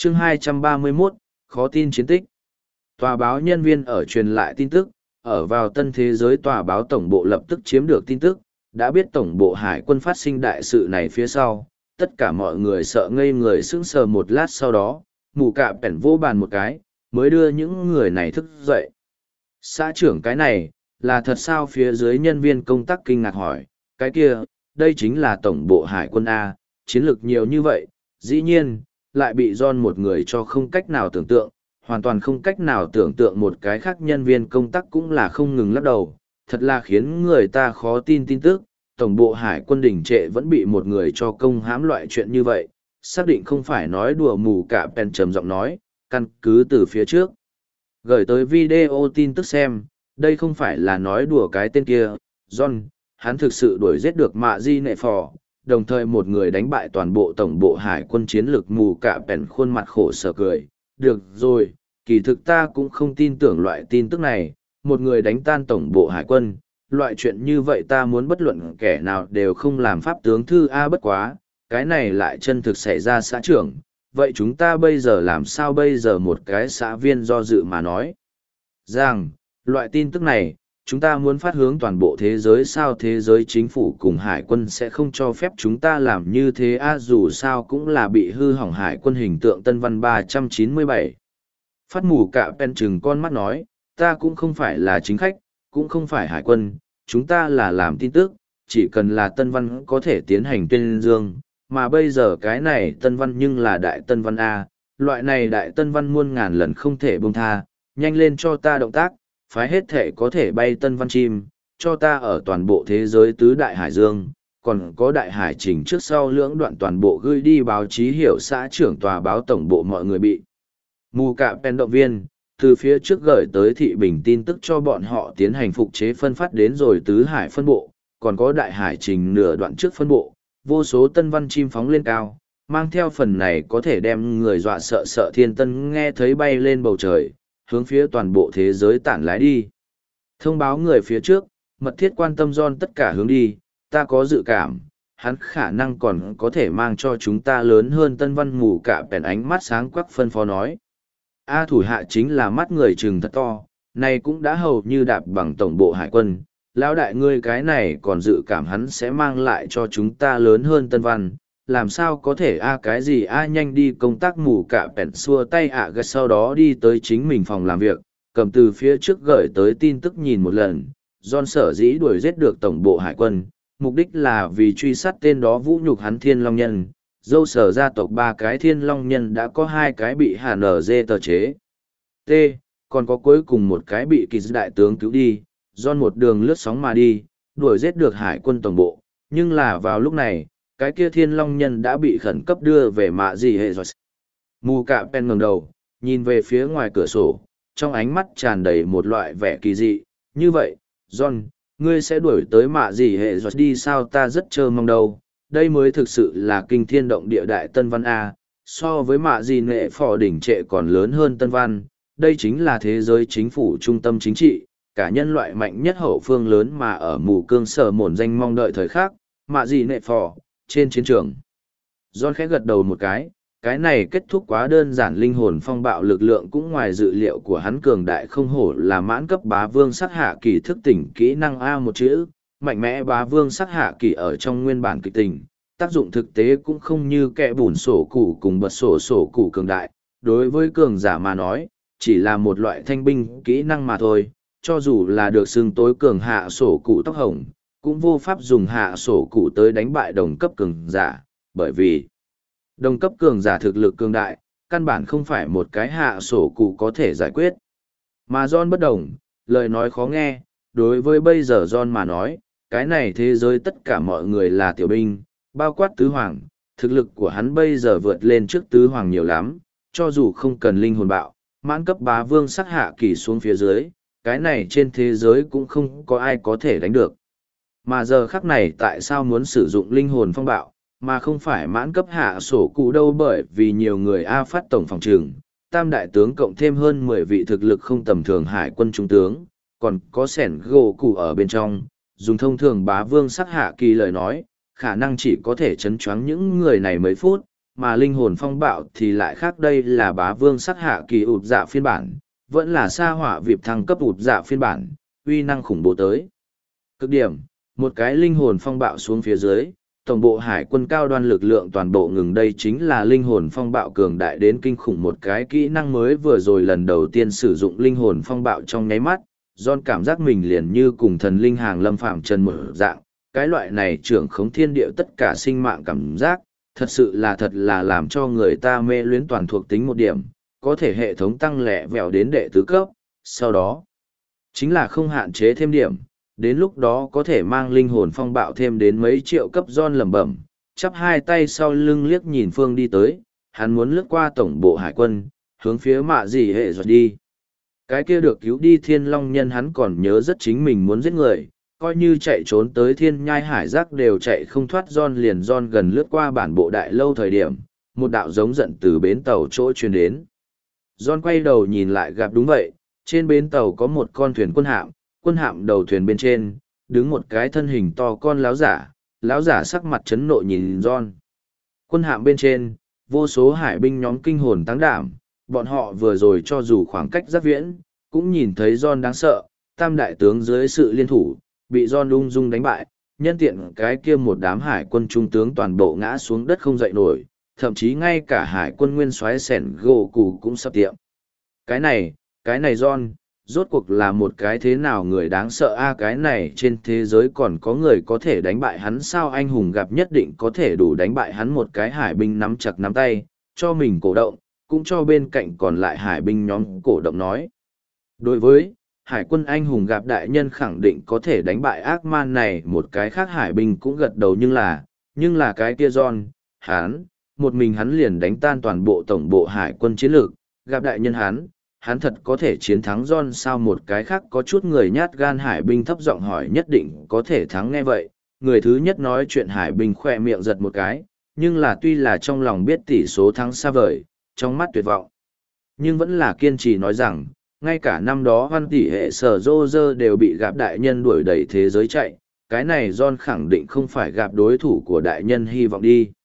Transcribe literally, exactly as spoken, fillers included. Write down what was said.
chương hai trăm ba mươi mốt, khó tin chiến tích. Tòa báo nhân viên ở truyền lại tin tức, ở vào tân thế giới tòa báo tổng bộ lập tức chiếm được tin tức, đã biết tổng bộ hải quân phát sinh đại sự này phía sau, tất cả mọi người sợ ngây người sững sờ một lát sau đó, mù cạp bẻn vô bàn một cái, mới đưa những người này thức dậy. Xã trưởng cái này, là thật sao? Phía dưới nhân viên công tác kinh ngạc hỏi, cái kia, đây chính là tổng bộ hải quân A, chiến lược nhiều như vậy, dĩ nhiên, lại bị John một người cho không cách nào tưởng tượng, hoàn toàn không cách nào tưởng tượng. Một cái khác nhân viên công tác cũng là không ngừng lắc đầu, thật là khiến người ta khó tin tin tức, tổng bộ hải quân đình trệ vẫn bị một người cho công hãm loại chuyện như vậy, xác định không phải nói đùa. Mù cả Pen trầm giọng nói, căn cứ từ phía trước gửi tới video tin tức xem, đây không phải là nói đùa cái tên kia, John, hắn thực sự đuổi giết được Mạ Di Nệ Phò, đồng thời một người đánh bại toàn bộ tổng bộ hải quân. Chiến lược. Mù cả Pen khuôn mặt khổ sở cười, được rồi, kỳ thực ta cũng không tin tưởng loại tin tức này, một người đánh tan tổng bộ hải quân, loại chuyện như vậy ta muốn bất luận kẻ nào đều không làm. Pháp tướng thư A, bất quá, cái này lại chân thực xảy ra xã trưởng, vậy chúng ta bây giờ làm sao? Bây giờ một cái xã viên do dự mà nói rằng, loại tin tức này, chúng ta muốn phát hướng toàn bộ thế giới sao? Thế giới chính phủ cùng hải quân sẽ không cho phép chúng ta làm như thế a, dù sao cũng là bị hư hỏng hải quân hình tượng. Tân văn ba trăm chín mươi bảy. Phát mù cả Pen chừng con mắt nói, ta cũng không phải là chính khách, cũng không phải hải quân, chúng ta là làm tin tức, chỉ cần là tân văn có thể tiến hành tuyên dương, mà bây giờ cái này tân văn nhưng là đại tân văn A, loại này đại tân văn muôn ngàn lần không thể buông tha, nhanh lên cho ta động tác, phái hết thể có thể bay tân văn chim, cho ta ở toàn bộ thế giới tứ đại hải dương, còn có đại hải trình trước sau lưỡng đoạn toàn bộ gửi đi báo chí. Hiểu xã trưởng. Tòa báo tổng bộ mọi người bị mù cả Pen động viên, từ phía trước gửi tới thị bình tin tức cho bọn họ tiến hành phục chế phân phát đến rồi tứ hải phân bộ, còn có đại hải trình nửa đoạn trước phân bộ, vô số tân văn chim phóng lên cao, mang theo phần này có thể đem người dọa sợ sợ thiên tân nghe thấy bay lên bầu trời, hướng phía toàn bộ thế giới tản lái đi. Thông báo người phía trước, mật thiết quan tâm John tất cả hướng đi, ta có dự cảm, hắn khả năng còn có thể mang cho chúng ta lớn hơn tân văn. Mù cả Pen ánh mắt sáng quắc phân phó nói. A, thủ hạ chính là mắt người trừng thật to, này cũng đã hầu như đạp bằng tổng bộ hải quân. Lão đại ngươi cái này còn dự cảm hắn sẽ mang lại cho chúng ta lớn hơn tân văn, làm sao có thể a? Cái gì a? Nhanh đi công tác. Mù cả Pen xua tay ạ gật, sau đó đi tới chính mình phòng làm việc, cầm từ phía trước gửi tới tin tức nhìn một lần. John sở dĩ đuổi giết được tổng bộ hải quân, mục đích là vì truy sát tên đó vũ nhục hắn Thiên Long Nhân. Dâu sở gia tộc ba cái Thiên Long Nhân đã có hai cái bị Hà Nở Dê tờ chế T, còn có cuối cùng một cái bị kỳ đại tướng cứu đi. John một đường lướt sóng mà đi, đuổi giết được hải quân tổng bộ, nhưng là vào lúc này, cái kia Thiên Long Nhân đã bị khẩn cấp đưa về Mạ Dị Hệ rồi. Mù cả Pen ngẩng đầu, nhìn về phía ngoài cửa sổ, trong ánh mắt tràn đầy một loại vẻ kỳ dị. Như vậy, John, ngươi sẽ đuổi tới Mạ Dị Hệ rồi đi sao? Ta rất chờ mong đâu, đây mới thực sự là kinh thiên động địa đại tân văn A, so với Mạ Dị Nệ Phò đỉnh trệ còn lớn hơn tân văn. Đây chính là thế giới chính phủ trung tâm chính trị, cả nhân loại mạnh nhất hậu phương lớn mà ở mù cương sở mổn danh mong đợi thời khắc, Mạ Dị Nệ Phò, trên chiến trường. John khẽ gật đầu một cái, cái này kết thúc quá đơn giản. Linh hồn phong bạo lực lượng cũng ngoài dự liệu của hắn cường đại, không hổ là mãn cấp bá vương sắc hạ kỳ thức tỉnh kỹ năng A một chữ, mạnh mẽ bá vương sắc hạ kỳ ở trong nguyên bản kịch tình, tác dụng thực tế cũng không như kẻ bùn sổ củ cùng bật sổ sổ củ cường đại, đối với cường giả mà nói, chỉ là một loại thanh binh kỹ năng mà thôi, cho dù là được xưng tối cường hạ sổ củ tóc hồng, cũng vô pháp dùng hạ sổ củ tới đánh bại đồng cấp cường giả, bởi vì đồng cấp cường giả thực lực cường đại, căn bản không phải một cái hạ sổ củ có thể giải quyết. Mà John bất đồng, lời nói khó nghe, đối với bây giờ John mà nói, cái này thế giới tất cả mọi người là tiểu binh, bao quát tứ hoàng, thực lực của hắn bây giờ vượt lên trước tứ hoàng nhiều lắm, cho dù không cần linh hồn bạo, mãn cấp bá vương sắc hạ kỳ xuống phía dưới, cái này trên thế giới cũng không có ai có thể đánh được. Mà giờ khắc này tại sao muốn sử dụng linh hồn phong bạo, mà không phải mãn cấp hạ sổ cụ đâu? Bởi vì nhiều người A phát tổng phòng trường, tam đại tướng cộng thêm hơn mười vị thực lực không tầm thường hải quân trung tướng, còn có sẻn gỗ cụ ở bên trong, dùng thông thường bá vương sắc hạ kỳ lời nói, khả năng chỉ có thể chấn choáng những người này mấy phút, mà linh hồn phong bạo thì lại khác, đây là bá vương sắc hạ kỳ ụt dạ phiên bản, vẫn là sa hỏa vịp thăng cấp ụt dạ phiên bản, uy năng khủng bố tới cực điểm. Một cái linh hồn phong bạo xuống phía dưới, tổng bộ hải quân cao đoan lực lượng toàn bộ ngừng. Đây chính là linh hồn phong bạo cường đại đến kinh khủng, một cái kỹ năng mới vừa rồi lần đầu tiên sử dụng linh hồn phong bạo trong nháy mắt, John cảm giác mình liền như cùng thần linh hàng lâm phạm trần mở dạng, cái loại này trưởng khống thiên địa tất cả sinh mạng cảm giác, thật sự là thật là làm cho người ta mê luyến. Toàn thuộc tính một điểm, có thể hệ thống tăng lẹ vẹo đến đệ tứ cấp, sau đó chính là không hạn chế thêm điểm, đến lúc đó có thể mang linh hồn phong bạo thêm đến mấy triệu cấp. John lẩm bẩm, chắp hai tay sau lưng liếc nhìn phương đi tới, hắn muốn lướt qua tổng bộ hải quân, hướng phía mạ gì hệ rồi đi. Cái kia được cứu đi thiên long nhân hắn còn nhớ rất, chính mình muốn giết người, coi như chạy trốn tới thiên nhai hải giác đều chạy không thoát. John liền John gần lướt qua bản bộ đại lâu thời điểm, một đạo giống giận từ bến tàu chỗ truyền đến. John quay đầu nhìn lại, gặp đúng vậy, trên bến tàu có một con thuyền quân hạm, quân hạm đầu thuyền bên trên đứng một cái thân hình to con láo giả, láo giả sắc mặt chấn nộ nhìn John. Quân hạm bên trên vô số hải binh nhóm kinh hồn táng đảm, bọn họ vừa rồi cho dù khoảng cách rất viễn cũng nhìn thấy John đáng sợ, tam đại tướng dưới sự liên thủ bị John ung dung đánh bại, nhân tiện cái kia một đám hải quân trung tướng toàn bộ ngã xuống đất không dậy nổi, thậm chí ngay cả hải quân nguyên soái sẻn gỗ cụ cũng sắp tiệm. Cái này, cái này John, rốt cuộc là một cái thế nào người đáng sợ a? Cái này trên thế giới còn có người có thể đánh bại hắn sao? Anh hùng gặp nhất định có thể đủ đánh bại hắn. Một cái hải binh nắm chặt nắm tay, cho mình cổ động, cũng cho bên cạnh còn lại hải binh nhóm cổ động nói. Đối với hải quân anh hùng gặp đại nhân khẳng định có thể đánh bại ác man này, một cái khác hải binh cũng gật đầu, nhưng là, nhưng là cái kia John, hắn, một mình hắn liền đánh tan toàn bộ tổng bộ hải quân chiến lược, gặp đại nhân hắn, hắn thật có thể chiến thắng John sao? Một cái khác có chút người nhát gan hải binh thấp giọng hỏi. Nhất định có thể thắng. Nghe vậy, người thứ nhất nói chuyện hải binh khoe miệng giật một cái, nhưng là tuy là trong lòng biết tỷ số thắng xa vời, trong mắt tuyệt vọng, nhưng vẫn là kiên trì nói rằng, ngay cả năm đó Hoan tỷ hệ sở rô rơ đều bị gặp đại nhân đuổi đầy thế giới chạy, cái này John khẳng định không phải gặp đối thủ của đại nhân hy vọng đi.